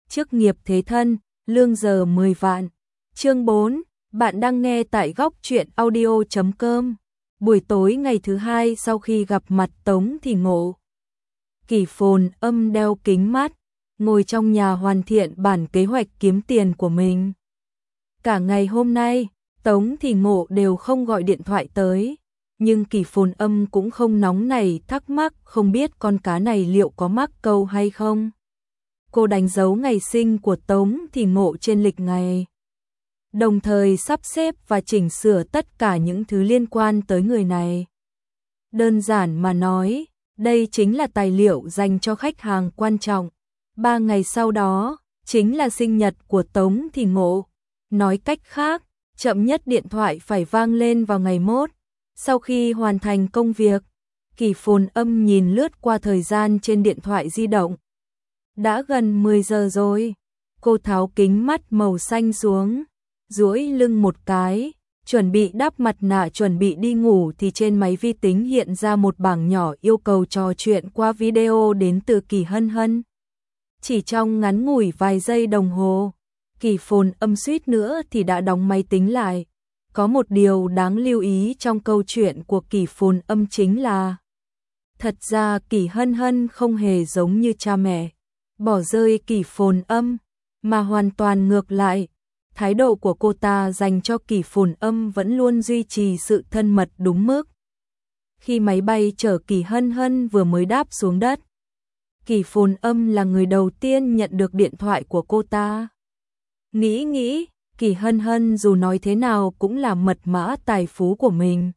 chức nghiệp thế thân, lương giờ 10 vạn. Chương 4, bạn đang nghe tại góc truyện audio.com. Buổi tối ngày thứ hai sau khi gặp mặt Tống Thì Ngộ, Kỷ Phồn Âm đeo kính mát, ngồi trong nhà hoàn thiện bản kế hoạch kiếm tiền của mình. Cả ngày hôm nay, Tống Thì Ngộ đều không gọi điện thoại tới, nhưng Kỷ Phồn Âm cũng không nóng nảy thắc mắc không biết con cá này liệu có mắc câu hay không. Cô đánh dấu ngày sinh của Tống Thì Ngộ trên lịch ngày, đồng thời sắp xếp và chỉnh sửa tất cả những thứ liên quan tới người này. Đơn giản mà nói, đây chính là tài liệu dành cho khách hàng quan trọng. 3 ngày sau đó, chính là sinh nhật của Tống Thì Ngộ. Nói cách khác, chậm nhất điện thoại phải vang lên vào ngày mốt. Sau khi hoàn thành công việc, Kỷ Phồn Âm nhìn lướt qua thời gian trên điện thoại di động. Đã gần 10 giờ rồi. Cô tháo kính mắt màu xanh xuống, duỗi lưng một cái, chuẩn bị đắp mặt nạ chuẩn bị đi ngủ thì trên máy vi tính hiện ra một bảng nhỏ yêu cầu trò chuyện qua video đến từ Kỷ Hân Hân. Chỉ trong ngắn ngủi vài giây đồng hồ, Kỷ Phồn Âm suýt nữa thì đã đóng máy tính lại. Có một điều đáng lưu ý trong câu chuyện của Kỷ Phồn Âm chính là thật ra Kỷ Hân Hân không hề giống như cha mẹ bỏ rơi Kỷ Phồn Âm, mà hoàn toàn ngược lại. Thái độ của cô ta dành cho Kỷ Phồn Âm vẫn luôn duy trì sự thân mật đúng mức. Khi máy bay chở Kỷ Hân Hân vừa mới đáp xuống đất, Kỷ Phồn Âm là người đầu tiên nhận được điện thoại của cô ta. Nghĩ, Kỷ Hân Hân dù nói thế nào cũng là mật mã tài phú của mình.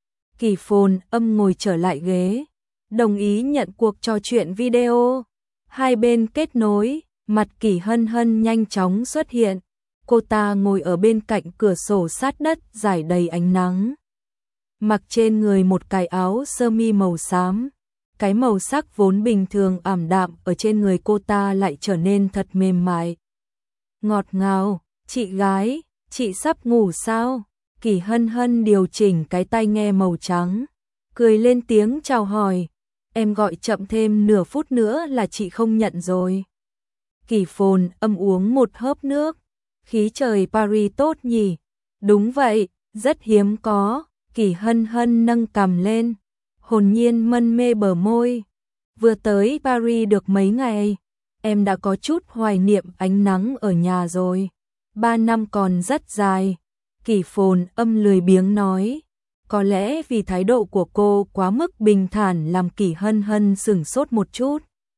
Kỷ Phồn Âm ngồi trở lại ghế, đồng ý nhận cuộc trò chuyện video. Hai bên kết nối, mặt Kỷ Hân Hân nhanh chóng xuất hiện. Cô ta ngồi ở bên cạnh cửa sổ sát đất rải đầy ánh nắng. Mặc trên người một cái áo sơ mi màu xám. Cái màu sắc vốn bình thường ảm đạm ở trên người cô ta lại trở nên thật mềm mại. Ngọt ngào, chị gái, chị sắp ngủ sao? Kỷ Hân Hân điều chỉnh cái tai nghe màu trắng, cười lên tiếng chào hỏi. Em gọi chậm thêm nửa phút nữa là chị không nhận rồi. Kỷ Phồn Âm uống một hớp nước. Khí trời Paris tốt nhỉ? Đúng vậy, rất hiếm có. Kỷ Hân Hân nâng cằm lên, hồn nhiên mân mê bờ môi. Vừa tới Paris được mấy ngày, em đã có chút hoài niệm ánh nắng ở nhà rồi. 3 năm còn rất dài. Kỷ Phồn Âm lười biếng nói. Có lẽ vì thái độ của cô quá mức bình thản làm Kỷ Hân Hân sửng sốt một chút.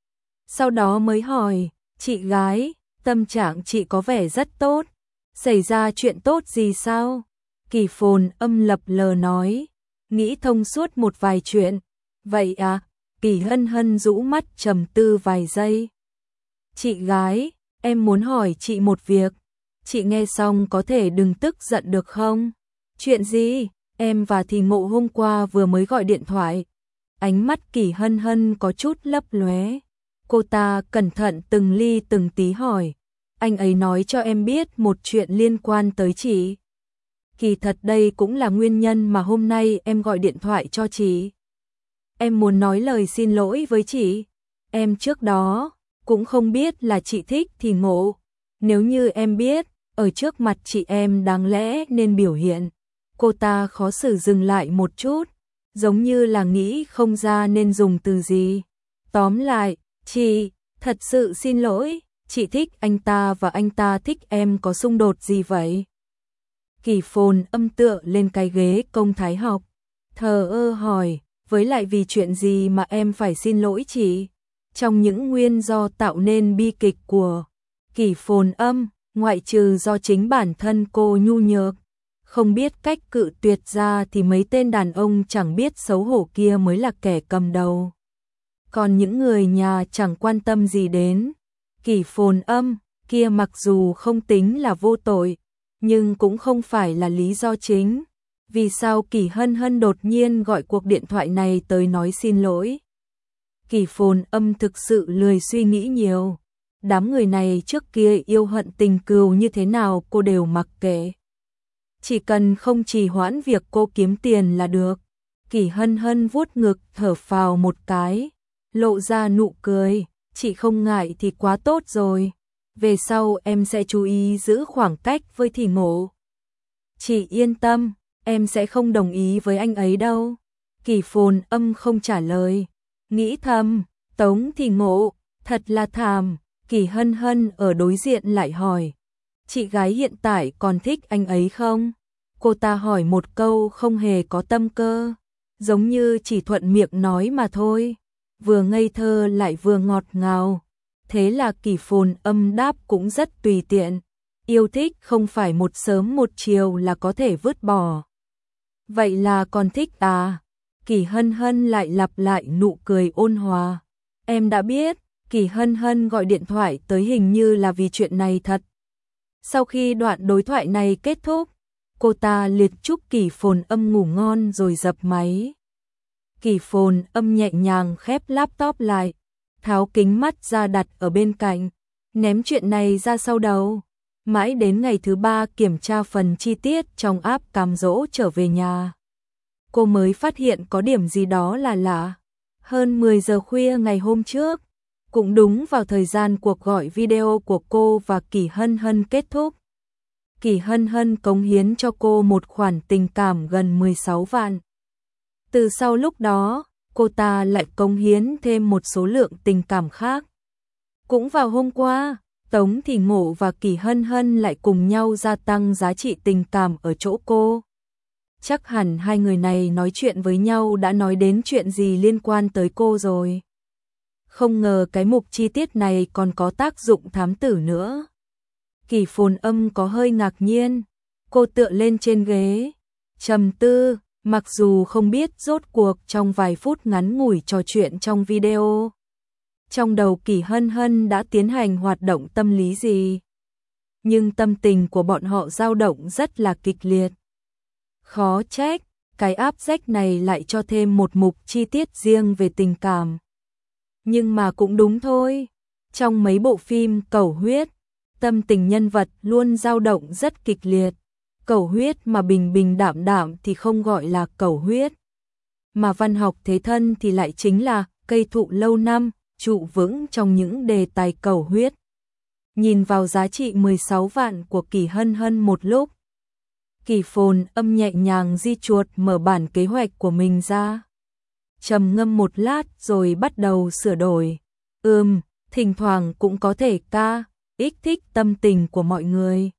Sau đó mới hỏi, chị gái, tâm trạng chị có vẻ rất tốt. Xảy ra chuyện tốt gì sao? Kỷ Phồn Âm lập lờ nói, nghĩ thông suốt một vài chuyện. Vậy à? Kỷ Hân Hân rũ mắt trầm tư vài giây. Chị gái, em muốn hỏi chị một việc. Chị nghe xong có thể đừng tức giận được không? Chuyện gì? Em và Thì Ngộ hôm qua vừa mới gọi điện thoại. Ánh mắt Kỷ Hân Hân có chút lấp lóe. Cô ta cẩn thận từng ly từng tí hỏi. Anh ấy nói cho em biết một chuyện liên quan tới chị. Kỳ thật đây cũng là nguyên nhân mà hôm nay em gọi điện thoại cho chị. Em muốn nói lời xin lỗi với chị. Em trước đó cũng không biết là chị thích Thì Ngộ. Nếu như em biết, ở trước mặt chị em đáng lẽ nên biểu hiện. Cô ta khó xử dừng lại một chút, giống như là nghĩ không ra nên dùng từ gì. Tóm lại, chị, thật sự xin lỗi, chị thích anh ta và anh ta thích em có xung đột gì vậy? Kỷ Phồn Âm tựa lên cái ghế công thái học, thờ ơ hỏi, với lại vì chuyện gì mà em phải xin lỗi chị? Trong những nguyên do tạo nên bi kịch của Kỷ Phồn Âm, ngoại trừ do chính bản thân cô nhu nhược, không biết cách cự tuyệt ra thì mấy tên đàn ông chẳng biết xấu hổ kia mới là kẻ cầm đầu. Còn những người nhà chẳng quan tâm gì đến Kỷ Phồn Âm kia, mặc dù không tính là vô tội, nhưng cũng không phải là lý do chính. Vì sao Kỷ Hân Hân đột nhiên gọi cuộc điện thoại này tới nói xin lỗi? Kỷ Phồn Âm thực sự lười suy nghĩ nhiều. Đám người này trước kia yêu hận tình cừu như thế nào cô đều mặc kệ. Chỉ cần không trì hoãn việc cô kiếm tiền là được. Kỷ Hân Hân vuốt ngực thở phào một cái, lộ ra nụ cười. Chị không ngại thì quá tốt rồi. về sau em sẽ chú ý giữ khoảng cách với Thì Ngộ. Chị yên tâm, em sẽ không đồng ý với anh ấy đâu. Kỷ Phồn Âm không trả lời, nghĩ thầm, Tống Thì Ngộ, thật là thàm. Kỷ Hân Hân ở đối diện lại hỏi, chị gái hiện tại còn thích anh ấy không? Cô ta hỏi một câu không hề có tâm cơ, giống như chỉ thuận miệng nói mà thôi, vừa ngây thơ lại vừa ngọt ngào. Thế là Kỷ Phồn Âm đáp cũng rất tùy tiện, yêu thích không phải một sớm một chiều là có thể vứt bỏ. Vậy là còn thích à? Kỷ Hân Hân lại lặp lại nụ cười ôn hòa. Em đã biết. Kỷ Hân Hân gọi điện thoại tới hình như là vì chuyện này thật. Sau khi đoạn đối thoại này kết thúc, cô ta liệt chúc Kỷ Phồn Âm ngủ ngon rồi dập máy. Kỷ Phồn Âm nhẹ nhàng khép laptop lại, tháo kính mắt ra đặt ở bên cạnh, ném chuyện này ra sau đầu. Mãi đến ngày thứ 3 kiểm tra phần chi tiết trong app cám dỗ trở về nhà, cô mới phát hiện có điểm gì đó là lạ. Hơn 10 giờ khuya ngày hôm trước, cũng đúng vào thời gian cuộc gọi video của cô và Kỷ Hân Hân kết thúc. Kỷ Hân Hân cống hiến cho cô một khoản tình cảm gần 16 vạn. Từ sau lúc đó, cô ta lại cống hiến thêm một số lượng tình cảm khác. Cũng vào hôm qua, Tống Thì Ngộ và Kỷ Hân Hân lại cùng nhau gia tăng giá trị tình cảm ở chỗ cô. Chắc hẳn hai người này nói chuyện với nhau đã nói đến chuyện gì liên quan tới cô rồi. Không ngờ cái mục chi tiết này còn có tác dụng thám tử nữa. Kỷ Phồn Âm có hơi ngạc nhiên, cô tựa lên trên ghế, trầm tư, mặc dù không biết rốt cuộc trong vài phút ngắn ngủi trò chuyện trong video, trong đầu Kỷ Hân Hân đã tiến hành hoạt động tâm lý gì. Nhưng tâm tình của bọn họ dao động rất là kịch liệt. Khó trách, cái app rách này lại cho thêm một mục chi tiết riêng về tình cảm. Nhưng mà cũng đúng thôi, trong mấy bộ phim cầu huyết, tâm tình nhân vật luôn dao động rất kịch liệt. Cầu huyết mà bình bình đạm đạm thì không gọi là cầu huyết. Mà văn học thế thân thì lại chính là cây thụ lâu năm, trụ vững trong những đề tài cầu huyết. Nhìn vào giá trị 16 vạn của Kỷ Hân Hân một lúc, Kỷ Phồn Âm nhẹ nhàng di chuột mở bản kế hoạch của mình ra. Trầm ngâm một lát rồi bắt đầu sửa đổi. Thỉnh thoảng cũng có thể kích thích tâm tình của mọi người.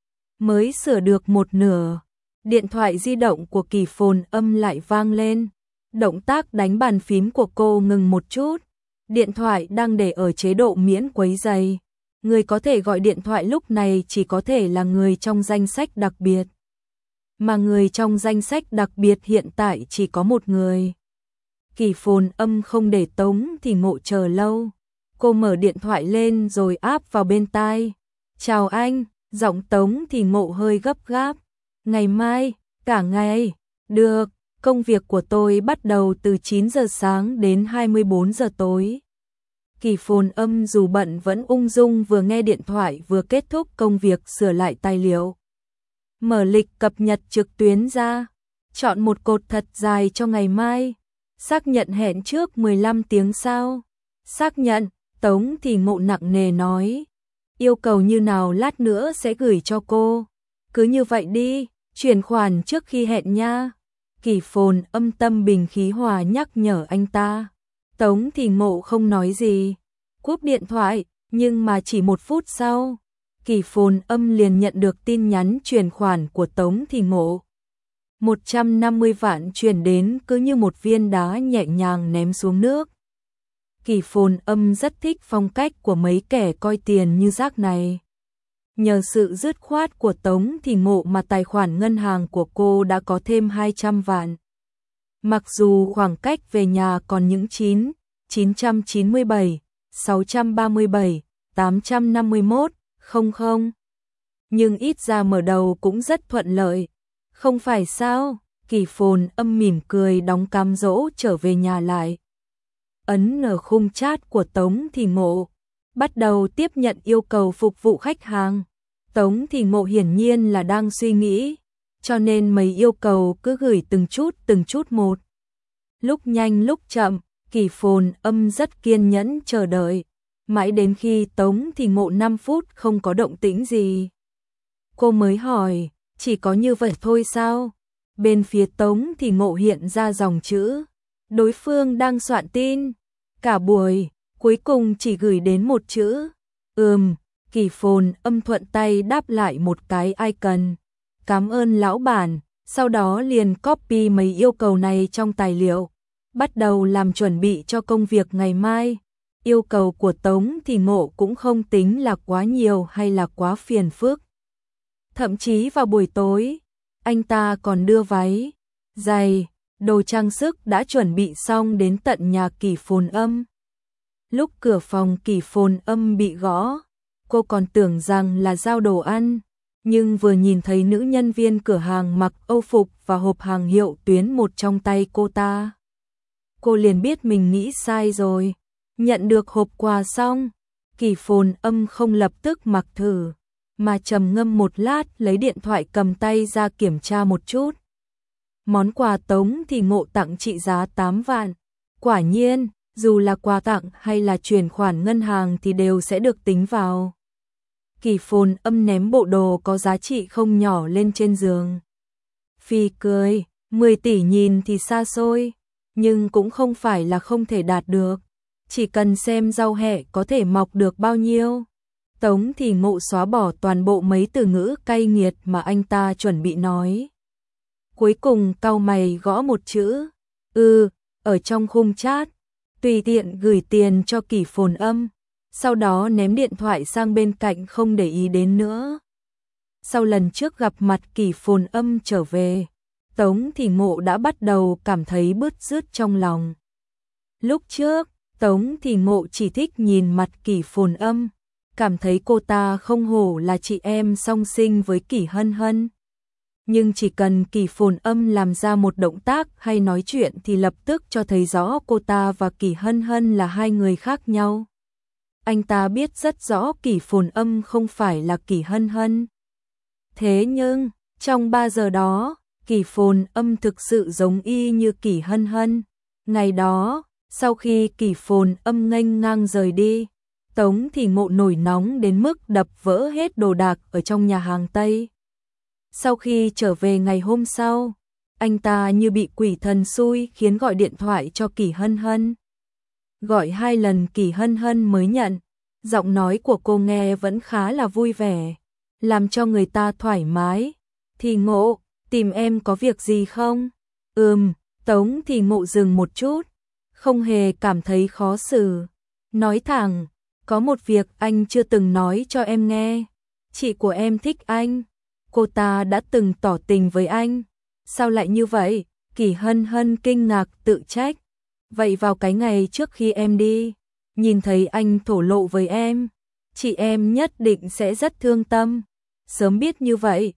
Mới sửa được một nửa, điện thoại di động của Kỷ Phồn Âm lại vang lên. Động tác đánh bàn phím của cô ngừng một chút. Điện thoại đang để ở chế độ miễn quấy rầy. Người có thể gọi điện thoại lúc này chỉ có thể là người trong danh sách đặc biệt. Mà người trong danh sách đặc biệt hiện tại chỉ có một người. Kỷ Phồn Âm không để Tống Thì Ngộ chờ lâu. Cô mở điện thoại lên rồi áp vào bên tai. Chào anh, giọng Tống Thì Ngộ hơi gấp gáp. Ngày mai, cả ngày, được, công việc của tôi bắt đầu từ 9 giờ sáng đến 24 giờ tối. Kỷ Phồn Âm dù bận vẫn ung dung vừa nghe điện thoại vừa kết thúc công việc sửa lại tài liệu. Mở lịch cập nhật trực tuyến ra, chọn một cột thật dài cho ngày mai. Xác nhận hẹn trước 15 tiếng sau. Xác nhận, Tống Thì Ngộ nặng nề nói. Yêu cầu như nào lát nữa sẽ gửi cho cô. Cứ như vậy đi, chuyển khoản trước khi hẹn nha. Kỷ Phồn Âm tâm bình khí hòa nhắc nhở anh ta. Tống Thì Ngộ không nói gì, cúp điện thoại, nhưng mà chỉ 1 phút sau, Kỷ Phồn Âm liền nhận được tin nhắn chuyển khoản của Tống Thì Ngộ. 150 vạn chuyển đến cứ như một viên đá nhẹ nhàng ném xuống nước. Kỷ Phồn Âm rất thích phong cách của mấy kẻ coi tiền như rác này. Nhờ sự dứt khoát của Tống Thì Ngộ mà tài khoản ngân hàng của cô đã có thêm 200 vạn. Mặc dù khoảng cách về nhà còn những 997, 637, 851, 00. Nhưng ít ra mở đầu cũng rất thuận lợi. Không phải sao? Kỷ Phồn Âm mỉm cười đóng cám dỗ trở về nhà lại. Ấn ở khung chat của Tống Thì Ngộ. Bắt đầu tiếp nhận yêu cầu phục vụ khách hàng. Tống Thì Ngộ hiển nhiên là đang suy nghĩ, cho nên mấy yêu cầu cứ gửi từng chút một. Lúc nhanh lúc chậm, Kỷ Phồn Âm rất kiên nhẫn chờ đợi. Mãi đến khi Tống Thì Ngộ 5 phút không có động tĩnh gì, cô mới hỏi, chỉ có như vậy thôi sao? Bên phía Tống Thì Ngộ hiện ra dòng chữ, đối phương đang soạn tin. Cả buổi, cuối cùng chỉ gửi đến một chữ, Kỷ Phồn Âm thuận tay đáp lại một cái icon, cảm ơn lão bản, sau đó liền copy mấy yêu cầu này trong tài liệu, bắt đầu làm chuẩn bị cho công việc ngày mai. Yêu cầu của Tống Thì Ngộ cũng không tính là quá nhiều hay là quá phiền phức. Thậm chí vào buổi tối, anh ta còn đưa váy, giày, đồ trang sức đã chuẩn bị xong đến tận nhà Kỷ Phồn Âm. Lúc cửa phòng Kỷ Phồn Âm bị gõ, cô còn tưởng rằng là giao đồ ăn, nhưng vừa nhìn thấy nữ nhân viên cửa hàng mặc Âu phục và hộp hàng hiệu Tuyến 1 trong tay cô ta, cô liền biết mình nghĩ sai rồi. Nhận được hộp quà xong, Kỷ Phồn Âm không lập tức mặc thử, mà trầm ngâm một lát lấy điện thoại cầm tay ra kiểm tra một chút. Món quà Tống Thì Ngộ tặng trị giá 8 vạn. Quả nhiên, dù là quà tặng hay là chuyển khoản ngân hàng thì đều sẽ được tính vào. Kỷ Phồn Âm ném bộ đồ có giá trị không nhỏ lên trên giường. Phi cười, 10 tỷ nhìn thì xa xôi, nhưng cũng không phải là không thể đạt được. Chỉ cần xem rau hẹ có thể mọc được bao nhiêu. Tống Thì Ngộ xóa bỏ toàn bộ mấy từ ngữ cay nghiệt mà anh ta chuẩn bị nói. Cuối cùng cau mày gõ một chữ, ở trong khung chat, tùy tiện gửi tiền cho Kỷ Phồn Âm, sau đó ném điện thoại sang bên cạnh không để ý đến nữa. Sau lần trước gặp mặt Kỷ Phồn Âm trở về, Tống Thì Ngộ đã bắt đầu cảm thấy bứt rứt trong lòng. Lúc trước, Tống Thì Ngộ chỉ thích nhìn mặt Kỷ Phồn Âm, cảm thấy cô ta không hổ là chị em song sinh với Kỷ Hân Hân. Nhưng chỉ cần Kỷ Phồn Âm làm ra một động tác hay nói chuyện thì lập tức cho thấy rõ cô ta và Kỷ Hân Hân là hai người khác nhau. Anh ta biết rất rõ Kỷ Phồn Âm không phải là Kỷ Hân Hân. Thế nhưng, trong 3 giờ đó, Kỷ Phồn Âm thực sự giống y như Kỷ Hân Hân. Ngày đó, sau khi Kỷ Phồn Âm nghênh ngang rời đi, Tống Thì Ngộ nổi nóng đến mức đập vỡ hết đồ đạc ở trong nhà hàng Tây. Sau khi trở về ngày hôm sau, anh ta như bị quỷ thần xui khiến gọi điện thoại cho Kỷ Hân Hân. Gọi 2 lần Kỷ Hân Hân mới nhận, giọng nói của cô nghe vẫn khá là vui vẻ, làm cho người ta thoải mái. Thì Ngộ, tìm em có việc gì không? Tống Thì Ngộ dừng một chút, không hề cảm thấy khó xử. Nói thẳng, có một việc anh chưa từng nói cho em nghe. Chị của em thích anh. Cô ta đã từng tỏ tình với anh. Sao lại như vậy? Kỷ Hân Hân kinh ngạc tự trách. Vậy vào cái ngày trước khi em đi, nhìn thấy anh thổ lộ với em, chị em nhất định sẽ rất thương tâm. Sớm biết như vậy,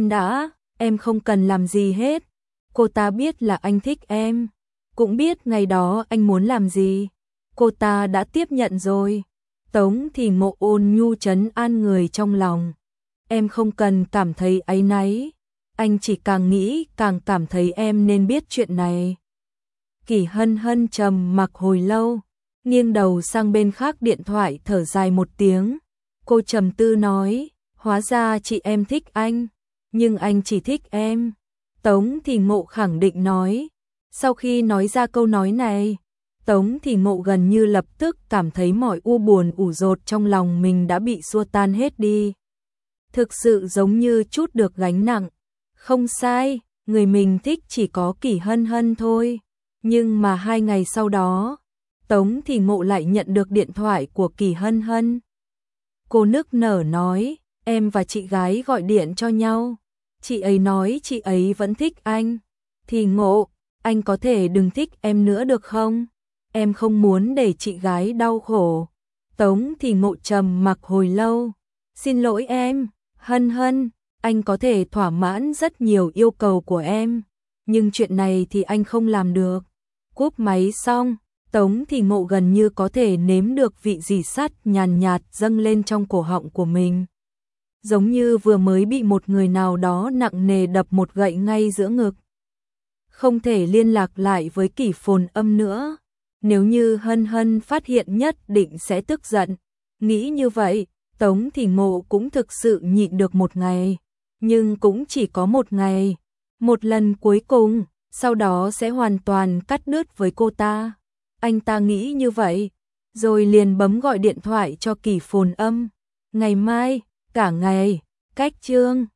em không cần làm gì hết. Cô ta biết là anh thích em, cũng biết ngày đó anh muốn làm gì. Cô ta đã tiếp nhận rồi. Tống Thì Ngộ ôn nhu trấn an người trong lòng. Em không cần cảm thấy áy náy, anh chỉ càng nghĩ càng cảm thấy em nên biết chuyện này. Kỷ Hân Hân trầm mặc hồi lâu, nghiêng đầu sang bên khác điện thoại thở dài một tiếng. Cô trầm tư nói, hóa ra chị em thích anh, nhưng anh chỉ thích em. Tống Thì Ngộ khẳng định nói. Sau khi nói ra câu nói này, Tống Thì Ngộ gần như lập tức cảm thấy mọi u buồn ủ dột trong lòng mình đã bị xua tan hết đi. Thực sự giống như trút được gánh nặng. Không sai, người mình thích chỉ có Kỷ Hân Hân thôi. Nhưng mà 2 ngày sau đó, Tống Thì Ngộ lại nhận được điện thoại của Kỷ Hân Hân. Cô nức nở nói, em và chị gái gọi điện cho nhau. Chị ấy nói chị ấy vẫn thích anh. Thì Ngộ, anh có thể đừng thích em nữa được không? Em không muốn để chị gái đau khổ. Tống Thì Ngộ trầm mặc hồi lâu. Xin lỗi em, Hân Hân, anh có thể thỏa mãn rất nhiều yêu cầu của em, nhưng chuyện này thì anh không làm được. Cúp máy xong, Tống Thì Ngộ gần như có thể nếm được vị rỉ sắt nhàn nhạt dâng lên trong cổ họng của mình. Giống như vừa mới bị một người nào đó nặng nề đập một gậy ngay giữa ngực. Không thể liên lạc lại với Kỷ Phồn Âm nữa. Nếu như Hân Hân phát hiện nhất định sẽ tức giận. Nghĩ như vậy, Tống Thì Ngộ cũng thực sự nhịn được một ngày. Nhưng cũng chỉ có một ngày. Một lần cuối cùng, sau đó sẽ hoàn toàn cắt đứt với cô ta. Anh ta nghĩ như vậy, rồi liền bấm gọi điện thoại cho Kỷ Phồn Âm. Ngày mai, cả ngày, cách chương